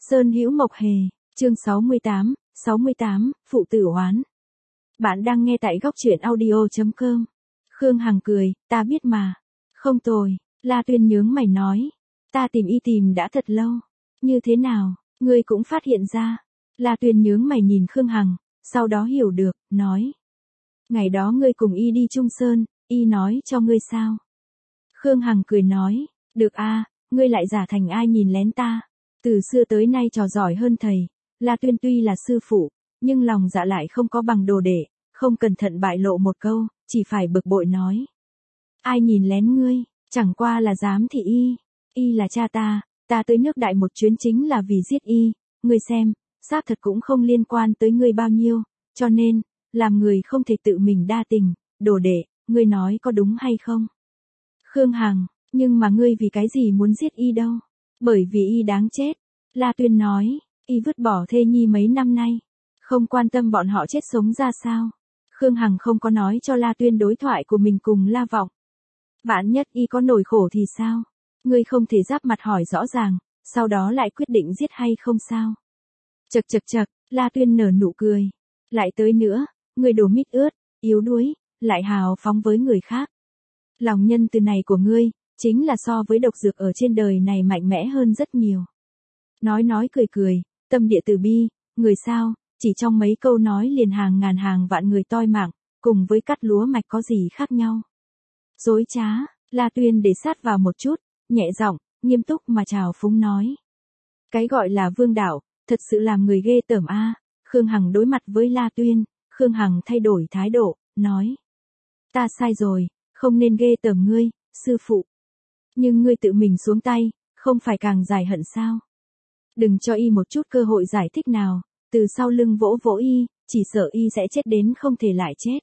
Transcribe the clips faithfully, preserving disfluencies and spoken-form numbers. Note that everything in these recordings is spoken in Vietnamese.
Sơn Hữu Mộc Hề, chương sáu mươi tám, sáu mươi tám, phụ tử oán. Bạn đang nghe tại góc truyện audio chấm com. Khương Hằng cười, ta biết mà. Không tồi, La Tuyên nhướng mày nói. Ta tìm y tìm đã thật lâu. Như thế nào, ngươi cũng phát hiện ra. La Tuyên nhướng mày nhìn Khương Hằng, sau đó hiểu được, nói. Ngày đó ngươi cùng y đi Trung Sơn, y nói cho ngươi sao? Khương Hằng cười nói, được a, ngươi lại giả thành ai nhìn lén ta. Từ xưa tới nay trò giỏi hơn thầy, La Tuyên tuy là sư phụ, nhưng lòng dạ lại không có bằng đồ đệ, không cẩn thận bại lộ một câu, chỉ phải bực bội nói. Ai nhìn lén ngươi, chẳng qua là giám thị y, y là cha ta, ta tới nước Đại một chuyến chính là vì giết y, ngươi xem, xác thật cũng không liên quan tới ngươi bao nhiêu, cho nên, làm người không thể tự mình đa tình, đồ đệ, ngươi nói có đúng hay không? Khương Hằng, nhưng mà ngươi vì cái gì muốn giết y đâu? Bởi vì y đáng chết. La Tuyên nói, y vứt bỏ thê nhi mấy năm nay, không quan tâm bọn họ chết sống ra sao. Khương Hằng không có nói cho La Tuyên đối thoại của mình cùng La Vọng. Vạn nhất y có nổi khổ thì sao? Ngươi không thể giáp mặt hỏi rõ ràng, sau đó lại quyết định giết hay không sao? Chật chật chật, La Tuyên nở nụ cười. Lại tới nữa, ngươi đồ mít ướt, yếu đuối, lại hào phóng với người khác. Lòng nhân từ này của ngươi, chính là so với độc dược ở trên đời này mạnh mẽ hơn rất nhiều. Nói nói cười cười, tâm địa từ bi, người sao, chỉ trong mấy câu nói liền hàng ngàn hàng vạn người toi mạng, cùng với cắt lúa mạch có gì khác nhau. Dối trá, La Tuyên để sát vào một chút, nhẹ giọng, nghiêm túc mà trào phúng nói. Cái gọi là vương đạo, thật sự làm người ghê tởm a. Khương Hằng đối mặt với La Tuyên, Khương Hằng thay đổi thái độ, nói. Ta sai rồi, không nên ghê tởm ngươi, sư phụ. Nhưng ngươi tự mình xuống tay, không phải càng giải hận sao? Đừng cho y một chút cơ hội giải thích nào, từ sau lưng vỗ vỗ y, chỉ sợ y sẽ chết đến không thể lại chết.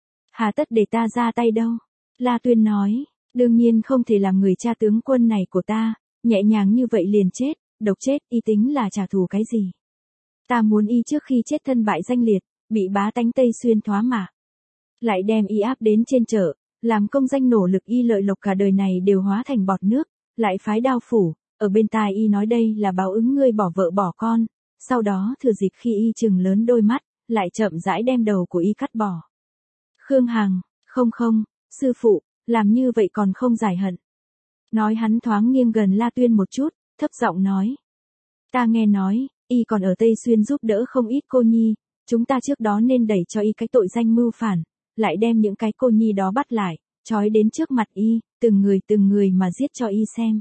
Hà tất để ta ra tay đâu? La Tuyên nói, đương nhiên không thể làm người cha tướng quân này của ta, nhẹ nhàng như vậy liền chết, độc chết y tính là trả thù cái gì? Ta muốn y trước khi chết thân bại danh liệt, bị bá tánh Tây Xuyên thoá mạ. Lại đem y áp đến trên chợ, làm công danh nổ lực y lợi lộc cả đời này đều hóa thành bọt nước, lại phái đao phủ, ở bên tai y nói đây là báo ứng ngươi bỏ vợ bỏ con, sau đó thừa dịp khi y chừng lớn đôi mắt, lại chậm rãi đem đầu của y cắt bỏ. Khương Hằng, không không, sư phụ, làm như vậy còn không giải hận. Nói hắn thoáng nghiêng gần La Tuyên một chút, thấp giọng nói. Ta nghe nói, y còn ở Tây Xuyên giúp đỡ không ít cô nhi, chúng ta trước đó nên đẩy cho y cái tội danh mưu phản, lại đem những cái cô nhi đó bắt lại, trói đến trước mặt y, từng người từng người mà giết cho y xem.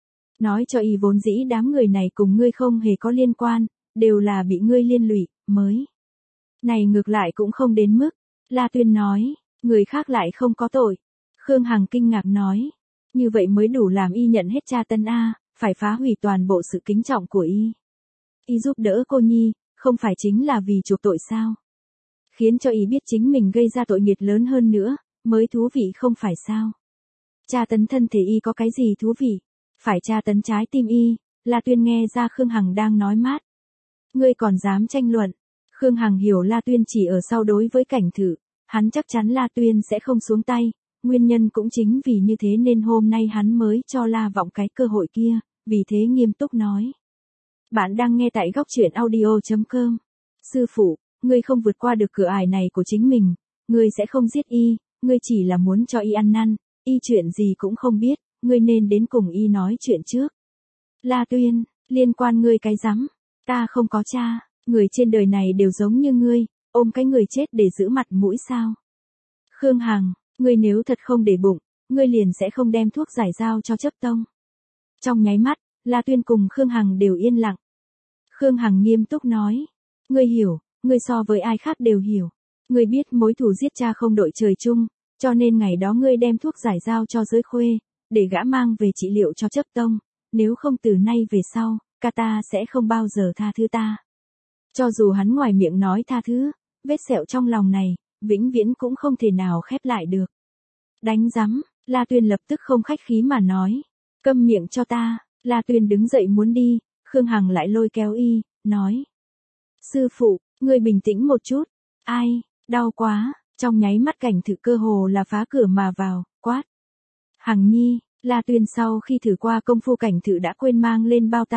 Nói cho y vốn dĩ đám người này cùng ngươi không hề có liên quan, đều là bị ngươi liên lụy, mới. Này ngược lại cũng không đến mức, La Tuyên nói, người khác lại không có tội. Khương Hằng kinh ngạc nói, như vậy mới đủ làm y nhận hết tra tấn a, phải phá hủy toàn bộ sự kính trọng của y. Y giúp đỡ cô nhi, không phải chính là vì chuộc tội sao? Khiến cho y biết chính mình gây ra tội nghiệp lớn hơn nữa, mới thú vị không phải sao? Tra tấn thân thể y có cái gì thú vị? Phải tra tấn trái tim y. La Tuyên nghe ra Khương Hằng đang nói mát. Ngươi còn dám tranh luận? Khương Hằng hiểu La Tuyên chỉ ở sau đối với cảnh thử, hắn chắc chắn La Tuyên sẽ không xuống tay, nguyên nhân cũng chính vì như thế nên hôm nay hắn mới cho La Vọng cái cơ hội kia, vì thế nghiêm túc nói. Bạn đang nghe tại góc truyện audio chấm com. Sư phụ, ngươi không vượt qua được cửa ải này của chính mình, ngươi sẽ không giết y, ngươi chỉ là muốn cho y ăn năn, y chuyện gì cũng không biết, ngươi nên đến cùng y nói chuyện trước. La Tuyên, liên quan ngươi cái rắm, ta không có cha, người trên đời này đều giống như ngươi, ôm cái người chết để giữ mặt mũi sao? Khương Hằng, ngươi nếu thật không để bụng, ngươi liền sẽ không đem thuốc giải giao cho chấp tông. Trong nháy mắt, La Tuyên cùng Khương Hằng đều yên lặng. Khương Hằng nghiêm túc nói, ngươi hiểu, ngươi so với ai khác đều hiểu. Ngươi biết mối thù giết cha không đội trời chung, cho nên ngày đó ngươi đem thuốc giải giao cho giới khuê, để gã mang về trị liệu cho chấp tông, nếu không từ nay về sau, ca ta sẽ không bao giờ tha thứ ta. Cho dù hắn ngoài miệng nói tha thứ, vết sẹo trong lòng này, vĩnh viễn cũng không thể nào khép lại được. Đánh rắm, La Tuyên lập tức không khách khí mà nói, câm miệng cho ta. La Tuyên đứng dậy muốn đi, Khương Hằng lại lôi kéo y, nói. Sư phụ, ngươi bình tĩnh một chút, ai, đau quá, trong nháy mắt cảnh thử cơ hồ là phá cửa mà vào, quát. Hằng nhi, La Tuyên sau khi thử qua công phu cảnh thử đã quên mang lên bao tay,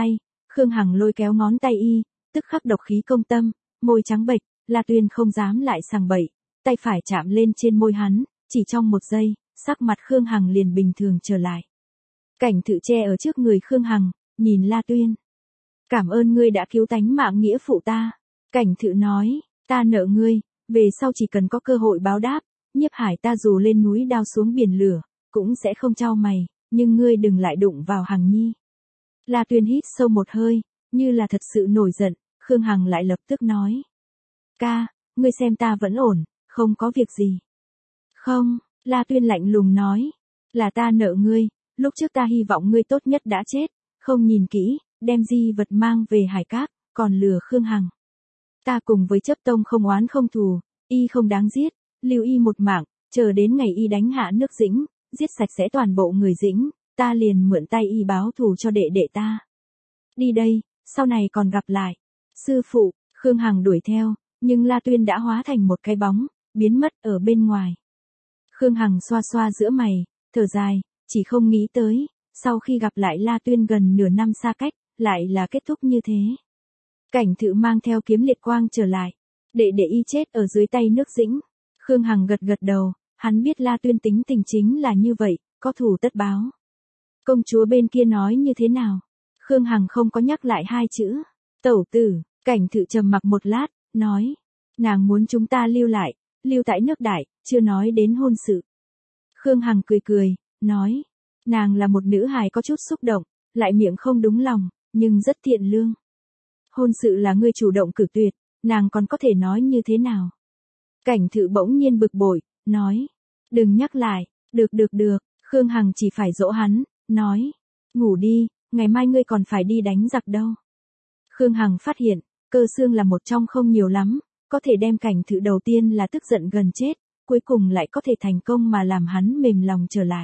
Khương Hằng lôi kéo ngón tay y, tức khắc độc khí công tâm, môi trắng bệch, La Tuyên không dám lại sằng bậy, tay phải chạm lên trên môi hắn, chỉ trong một giây, sắc mặt Khương Hằng liền bình thường trở lại. Cảnh Thự che ở trước người Khương Hằng, nhìn La Tuyên. Cảm ơn ngươi đã cứu tánh mạng nghĩa phụ ta. Cảnh Thự nói, ta nợ ngươi, về sau chỉ cần có cơ hội báo đáp, Nhiếp Hải ta dù lên núi đao xuống biển lửa, cũng sẽ không trao mày, nhưng ngươi đừng lại đụng vào Hằng Nhi. La Tuyên hít sâu một hơi, như là thật sự nổi giận, Khương Hằng lại lập tức nói. Ca, ngươi xem ta vẫn ổn, không có việc gì. Không, La Tuyên lạnh lùng nói, là ta nợ ngươi, lúc trước ta hy vọng ngươi tốt nhất đã chết, không nhìn kỹ, đem di vật mang về Hải Các, còn lừa Khương Hằng. Ta cùng với chấp tông không oán không thù, y không đáng giết, lưu y một mạng, chờ đến ngày y đánh hạ nước Dĩnh, giết sạch sẽ toàn bộ người Dĩnh, ta liền mượn tay y báo thù cho đệ đệ ta. Đi đây, sau này còn gặp lại. Sư phụ, Khương Hằng đuổi theo, nhưng La Tuyên đã hóa thành một cái bóng, biến mất ở bên ngoài. Khương Hằng xoa xoa giữa mày, thở dài, chỉ không nghĩ tới, sau khi gặp lại La Tuyên gần nửa năm xa cách, lại là kết thúc như thế. Cảnh Thự mang theo kiếm liệt quang trở lại, đệ đệ y chết ở dưới tay nước Dĩnh. Khương Hằng gật gật đầu, hắn biết La Tuyên tính tình chính là như vậy, có thù tất báo. Công chúa bên kia nói như thế nào? Khương Hằng không có nhắc lại hai chữ. Tẩu tử, Cảnh Thự trầm mặc một lát, nói. Nàng muốn chúng ta lưu lại, lưu tại nước Đại, chưa nói đến hôn sự. Khương Hằng cười cười, nói. Nàng là một nữ hài có chút xúc động, lại miệng không đúng lòng, nhưng rất thiện lương. Hôn sự là ngươi chủ động cử tuyệt, nàng còn có thể nói như thế nào? Cảnh Thự bỗng nhiên bực bội, nói. Đừng nhắc lại, được được được, Khương Hằng chỉ phải dỗ hắn, nói. Ngủ đi, ngày mai ngươi còn phải đi đánh giặc đâu. Khương Hằng phát hiện, Cơ Xương là một trong không nhiều lắm, có thể đem Cảnh Thự đầu tiên là tức giận gần chết, cuối cùng lại có thể thành công mà làm hắn mềm lòng trở lại.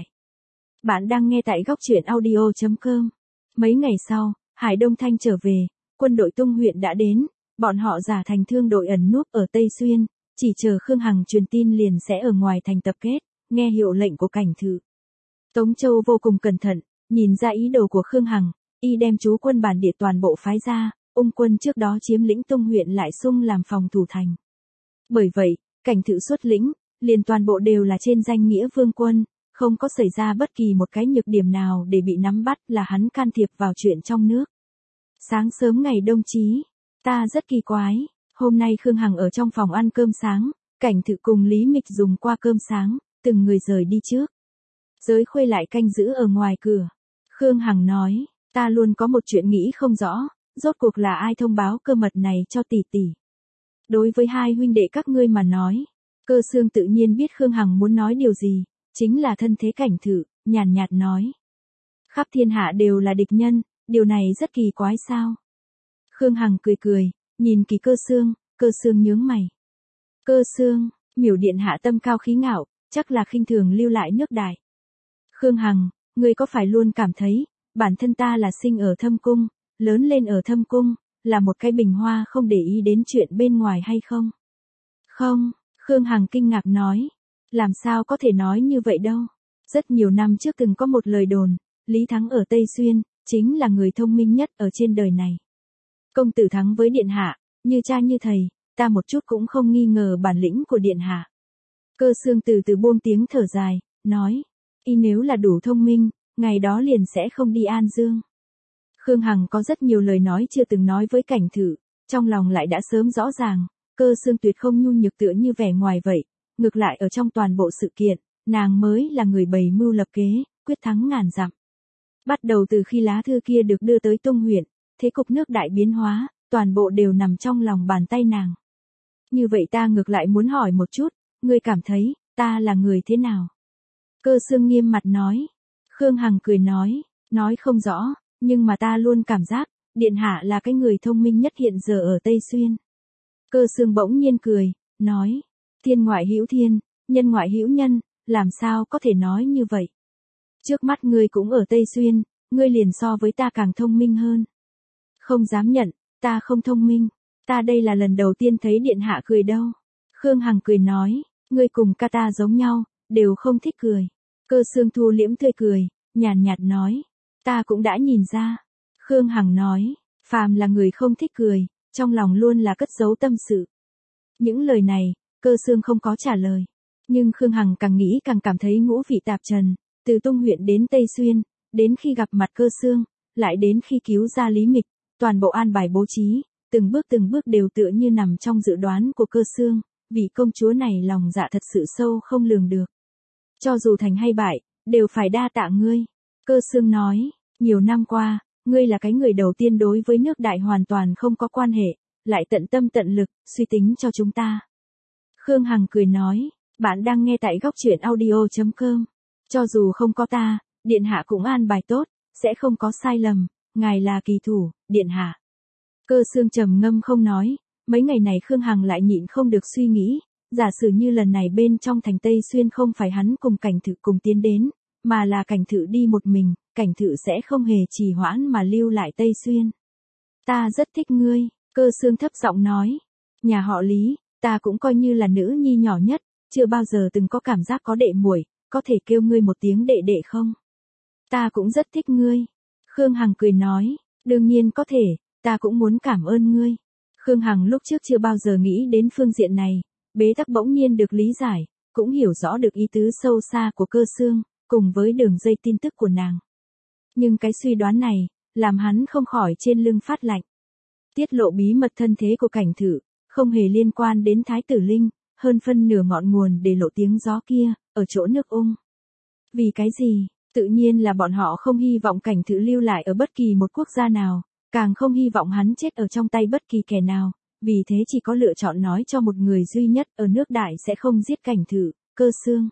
Bạn đang nghe tại góc truyện audio chấm com. Mấy ngày sau, Hải Đông Thanh trở về, quân đội Tung huyện đã đến, bọn họ giả thành thương đội ẩn núp ở Tây Xuyên, chỉ chờ Khương Hằng truyền tin liền sẽ ở ngoài thành tập kết, nghe hiệu lệnh của Cảnh Thự. Tống Châu vô cùng cẩn thận, nhìn ra ý đồ của Khương Hằng, y đem chú quân bản địa toàn bộ phái ra, ung quân trước đó chiếm lĩnh Tung huyện lại xung làm phòng thủ thành. Bởi vậy, Cảnh Thự xuất lĩnh, liền toàn bộ đều là trên danh nghĩa vương quân, không có xảy ra bất kỳ một cái nhược điểm nào để bị nắm bắt là hắn can thiệp vào chuyện trong nước. Sáng sớm ngày Đông Chí, ta rất kỳ quái, hôm nay Khương Hằng ở trong phòng ăn cơm sáng, Cảnh Thự cùng Lý Mịch dùng qua cơm sáng, từng người rời đi trước. Giới Khuê lại canh giữ ở ngoài cửa. Khương Hằng nói, ta luôn có một chuyện nghĩ không rõ, rốt cuộc là ai thông báo cơ mật này cho tỷ tỷ. Đối với hai huynh đệ các ngươi mà nói, Cơ Xương tự nhiên biết Khương Hằng muốn nói điều gì, chính là thân thế Cảnh Thự, nhàn nhạt nói. Khắp thiên hạ đều là địch nhân, điều này rất kỳ quái sao. Khương Hằng cười cười, nhìn Kỳ Cơ Xương, Cơ Xương nhướng mày. Cơ Xương, Miểu điện hạ tâm cao khí ngạo, chắc là khinh thường lưu lại nước Đại. Khương Hằng, ngươi có phải luôn cảm thấy, bản thân ta là sinh ở Thâm Cung, lớn lên ở Thâm Cung, là một cái bình hoa không để ý đến chuyện bên ngoài hay không? Không, Khương Hằng kinh ngạc nói. Làm sao có thể nói như vậy đâu? Rất nhiều năm trước từng có một lời đồn, Lý Thắng ở Tây Xuyên, chính là người thông minh nhất ở trên đời này. Công tử thắng với điện hạ, như cha như thầy, ta một chút cũng không nghi ngờ bản lĩnh của điện hạ. Cơ Xương từ từ buông tiếng thở dài, nói, y nếu là đủ thông minh, ngày đó liền sẽ không đi An Dương. Khương Hằng có rất nhiều lời nói chưa từng nói với Cảnh Thự, trong lòng lại đã sớm rõ ràng, Cơ Xương tuyệt không nhu nhược tựa như vẻ ngoài vậy, ngược lại ở trong toàn bộ sự kiện, nàng mới là người bày mưu lập kế, quyết thắng ngàn dặm. Bắt đầu từ khi lá thư kia được đưa tới Tung huyện, thế cục nước Đại biến hóa, toàn bộ đều nằm trong lòng bàn tay nàng. Như vậy ta ngược lại muốn hỏi một chút, ngươi cảm thấy, ta là người thế nào? Cơ Xương nghiêm mặt nói. Khương Hằng cười nói, nói không rõ, nhưng mà ta luôn cảm giác, điện hạ là cái người thông minh nhất hiện giờ ở Tây Xuyên. Cơ Xương bỗng nhiên cười, nói, thiên ngoại hữu thiên, nhân ngoại hữu nhân, làm sao có thể nói như vậy? Trước mắt ngươi cũng ở Tây Xuyên, ngươi liền so với ta càng thông minh hơn. Không dám nhận, ta không thông minh, ta đây là lần đầu tiên thấy điện hạ cười đâu. Khương Hằng cười nói, ngươi cùng ca ta giống nhau, đều không thích cười. Cơ Xương thu liễm tươi cười, nhàn nhạt nói, ta cũng đã nhìn ra. Khương Hằng nói, Phàm là người không thích cười, trong lòng luôn là cất giấu tâm sự. Những lời này, Cơ Xương không có trả lời. Nhưng Khương Hằng càng nghĩ càng cảm thấy ngũ vị tạp trần, từ Tung huyện đến Tây Xuyên, đến khi gặp mặt Cơ Xương, lại đến khi cứu ra Lý Mịch, toàn bộ an bài bố trí, từng bước từng bước đều tựa như nằm trong dự đoán của Cơ Xương, vị công chúa này lòng dạ thật sự sâu không lường được. Cho dù thành hay bại, đều phải đa tạ ngươi. Cơ Xương nói, nhiều năm qua, ngươi là cái người đầu tiên đối với nước Đại hoàn toàn không có quan hệ, lại tận tâm tận lực, suy tính cho chúng ta. Khương Hằng cười nói, bạn đang nghe tại góc truyện audio chấm com. Cho dù không có ta, điện hạ cũng an bài tốt, sẽ không có sai lầm, ngài là kỳ thủ, điện hạ. Cơ Xương trầm ngâm không nói, mấy ngày này Khương Hằng lại nhịn không được suy nghĩ, giả sử như lần này bên trong thành Tây Xuyên không phải hắn cùng Cảnh Thự cùng tiến đến, mà là Cảnh Thự đi một mình, Cảnh Thự sẽ không hề trì hoãn mà lưu lại Tây Xuyên. Ta rất thích ngươi, Cơ Xương thấp giọng nói, nhà họ Lý, ta cũng coi như là nữ nhi nhỏ nhất, chưa bao giờ từng có cảm giác có đệ muội, có thể kêu ngươi một tiếng đệ đệ không? Ta cũng rất thích ngươi. Khương Hằng cười nói, đương nhiên có thể, ta cũng muốn cảm ơn ngươi. Khương Hằng lúc trước chưa bao giờ nghĩ đến phương diện này, bế tắc bỗng nhiên được lý giải, cũng hiểu rõ được ý tứ sâu xa của Cơ Xương, cùng với đường dây tin tức của nàng. Nhưng cái suy đoán này, làm hắn không khỏi trên lưng phát lạnh. Tiết lộ bí mật thân thế của Cảnh Thự, không hề liên quan đến Thái tử Linh, hơn phân nửa ngọn nguồn để lộ tiếng gió kia, ở chỗ nước Ung. Vì cái gì? Tự nhiên là bọn họ không hy vọng Cảnh Thự lưu lại ở bất kỳ một quốc gia nào, càng không hy vọng hắn chết ở trong tay bất kỳ kẻ nào, vì thế chỉ có lựa chọn nói cho một người duy nhất ở nước Đại sẽ không giết Cảnh Thự, Cơ Xương.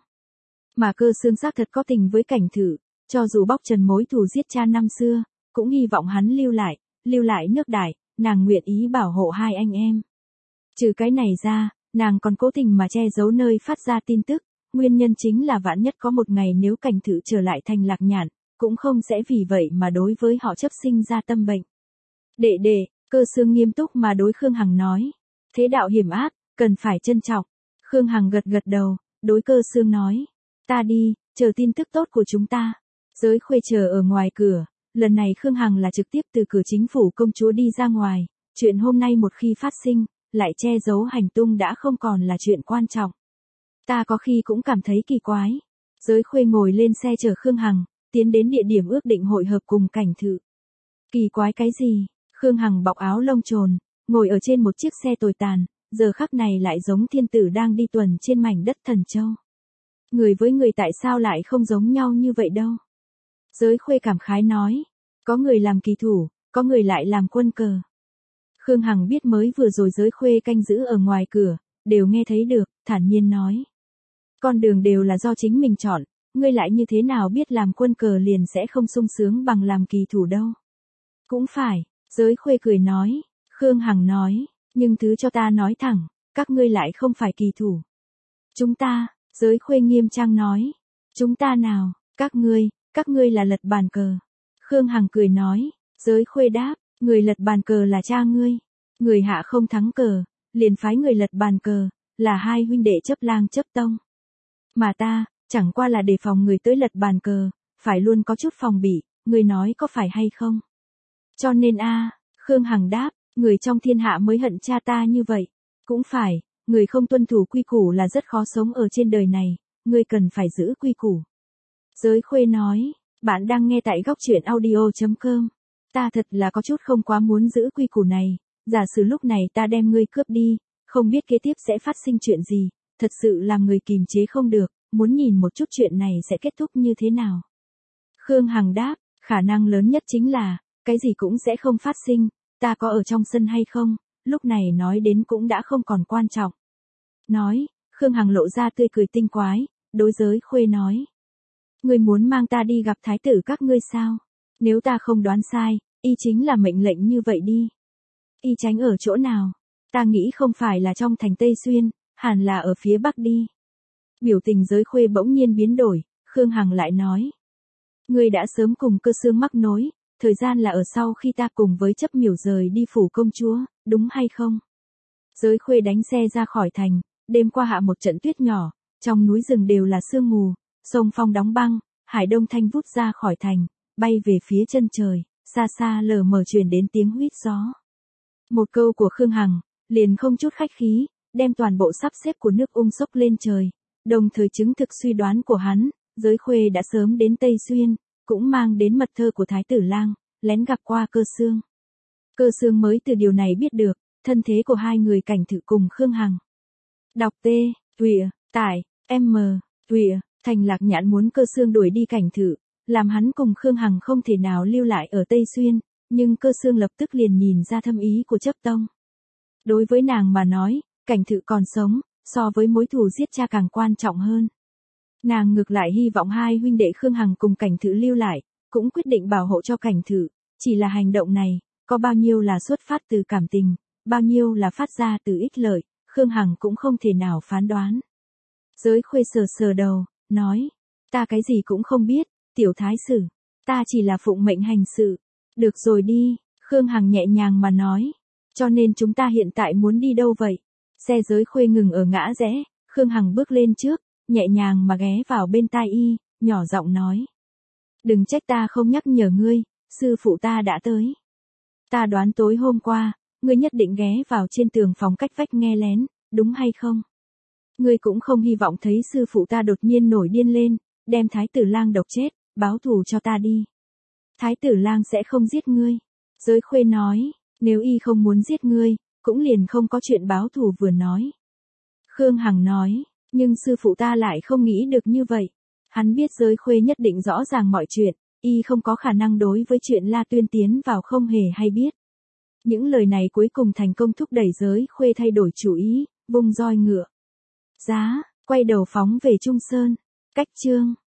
Mà Cơ Xương xác thật có tình với Cảnh Thự, cho dù bóc trần mối thù giết cha năm xưa, cũng hy vọng hắn lưu lại, lưu lại nước Đại, nàng nguyện ý bảo hộ hai anh em. Trừ cái này ra, nàng còn cố tình mà che giấu nơi phát ra tin tức, nguyên nhân chính là vạn nhất có một ngày nếu Cảnh Thự trở lại thành Lạc Nhạn, cũng không sẽ vì vậy mà đối với họ chấp sinh ra tâm bệnh. Đệ đệ, Cơ Xương nghiêm túc mà đối Khương Hằng nói, thế đạo hiểm ác, cần phải trân trọng. Khương Hằng gật gật đầu, đối Cơ Xương nói, ta đi, chờ tin tức tốt của chúng ta. Giới Khuê chờ ở ngoài cửa, lần này Khương Hằng là trực tiếp từ cửa chính phủ công chúa đi ra ngoài, chuyện hôm nay một khi phát sinh, lại che giấu hành tung đã không còn là chuyện quan trọng. Ta có khi cũng cảm thấy kỳ quái. Giới Khuê ngồi lên xe chở Khương Hằng, tiến đến địa điểm ước định hội hợp cùng Cảnh Thự. Kỳ quái cái gì? Khương Hằng bọc áo lông trồn, ngồi ở trên một chiếc xe tồi tàn, giờ khắc này lại giống thiên tử đang đi tuần trên mảnh đất Thần Châu. Người với người tại sao lại không giống nhau như vậy đâu? Giới Khuê cảm khái nói, có người làm kỳ thủ, có người lại làm quân cờ. Khương Hằng biết mới vừa rồi Giới Khuê canh giữ ở ngoài cửa, đều nghe thấy được, thản nhiên nói. Con đường đều là do chính mình chọn, ngươi lại như thế nào biết làm quân cờ liền sẽ không sung sướng bằng làm kỳ thủ đâu. Cũng phải, Giới Khuê cười nói, Khương Hằng nói, nhưng thứ cho ta nói thẳng, các ngươi lại không phải kỳ thủ. Chúng ta, Giới Khuê nghiêm trang nói, chúng ta nào, các ngươi, các ngươi là lật bàn cờ. Khương Hằng cười nói, Giới Khuê đáp, người lật bàn cờ là cha ngươi, người hạ không thắng cờ, liền phái người lật bàn cờ, là hai huynh đệ chấp lang chấp tông. Mà ta, chẳng qua là đề phòng người tới lật bàn cờ, phải luôn có chút phòng bị, người nói có phải hay không? Cho nên a, Khương Hằng đáp, người trong thiên hạ mới hận cha ta như vậy. Cũng phải, người không tuân thủ quy củ là rất khó sống ở trên đời này, người cần phải giữ quy củ. Giới Khuê nói, bạn đang nghe tại góc truyện audio chấm com. Ta thật là có chút không quá muốn giữ quy củ này, giả sử lúc này ta đem ngươi cướp đi, không biết kế tiếp sẽ phát sinh chuyện gì, thật sự làm người kìm chế không được, muốn nhìn một chút chuyện này sẽ kết thúc như thế nào. Khương Hằng đáp, khả năng lớn nhất chính là, cái gì cũng sẽ không phát sinh, ta có ở trong sân hay không, lúc này nói đến cũng đã không còn quan trọng. Nói, Khương Hằng lộ ra tươi cười tinh quái, đối Giới Khuê nói. Ngươi muốn mang ta đi gặp thái tử các ngươi sao? Nếu ta không đoán sai, y chính là mệnh lệnh như vậy đi. Y tránh ở chỗ nào? Ta nghĩ không phải là trong thành Tây Xuyên, hẳn là ở phía Bắc đi. Biểu tình Giới Khuê bỗng nhiên biến đổi, Khương Hằng lại nói. Ngươi đã sớm cùng Cơ Xương mắc nối, thời gian là ở sau khi ta cùng với chấp miểu rời đi phủ công chúa, đúng hay không? Giới Khuê đánh xe ra khỏi thành, đêm qua hạ một trận tuyết nhỏ, trong núi rừng đều là sương mù, sông phong đóng băng, hải đông thanh vút ra khỏi thành, bay về phía chân trời. xa xa lờ mờ truyền đến tiếng huýt gió. Một câu của Khương Hằng, liền không chút khách khí, đem toàn bộ sắp xếp của nước Ung sốc lên trời, đồng thời chứng thực suy đoán của hắn, Giới Khuê đã sớm đến Tây Xuyên, cũng mang đến mật thơ của Thái tử Lang, lén gặp qua Cơ Xương. Cơ Xương mới từ điều này biết được, thân thế của hai người Cảnh Thự cùng Khương Hằng. Đọc T, Thụy, tải, M, Thụy, Thành Lạc Nhãn muốn Cơ Xương đuổi đi Cảnh Thự, làm hắn cùng Khương Hằng không thể nào lưu lại ở Tây Xuyên, nhưng Cơ Xương lập tức liền nhìn ra thâm ý của chấp tông. Đối với nàng mà nói, Cảnh Thự còn sống, so với mối thù giết cha càng quan trọng hơn. Nàng ngược lại hy vọng hai huynh đệ Khương Hằng cùng Cảnh Thự lưu lại, cũng quyết định bảo hộ cho Cảnh Thự, chỉ là hành động này, có bao nhiêu là xuất phát từ cảm tình, bao nhiêu là phát ra từ ích lợi, Khương Hằng cũng không thể nào phán đoán. Giới Khuê sờ sờ đầu, nói, ta cái gì cũng không biết, tiểu thái sử, ta chỉ là phụng mệnh hành sự. Được rồi đi, Khương Hằng nhẹ nhàng mà nói, cho nên chúng ta hiện tại muốn đi đâu vậy? Xe Giới Khuê ngừng ở ngã rẽ, Khương Hằng bước lên trước, nhẹ nhàng mà ghé vào bên tai y, nhỏ giọng nói. Đừng trách ta không nhắc nhở ngươi, sư phụ ta đã tới. Ta đoán tối hôm qua, ngươi nhất định ghé vào trên tường phòng cách vách nghe lén, đúng hay không? Ngươi cũng không hy vọng thấy sư phụ ta đột nhiên nổi điên lên, đem Thái tử Lang độc chết, báo thù cho ta đi. Thái tử Lang sẽ không giết ngươi. Giới Khuê nói, nếu y không muốn giết ngươi, cũng liền không có chuyện báo thù vừa nói. Khương Hằng nói, nhưng sư phụ ta lại không nghĩ được như vậy. Hắn biết Giới Khuê nhất định rõ ràng mọi chuyện, y không có khả năng đối với chuyện La Tuyên tiến vào không hề hay biết. Những lời này cuối cùng thành công thúc đẩy Giới Khuê thay đổi chủ ý, vung roi ngựa giá, quay đầu phóng về Trung Sơn. Cách chương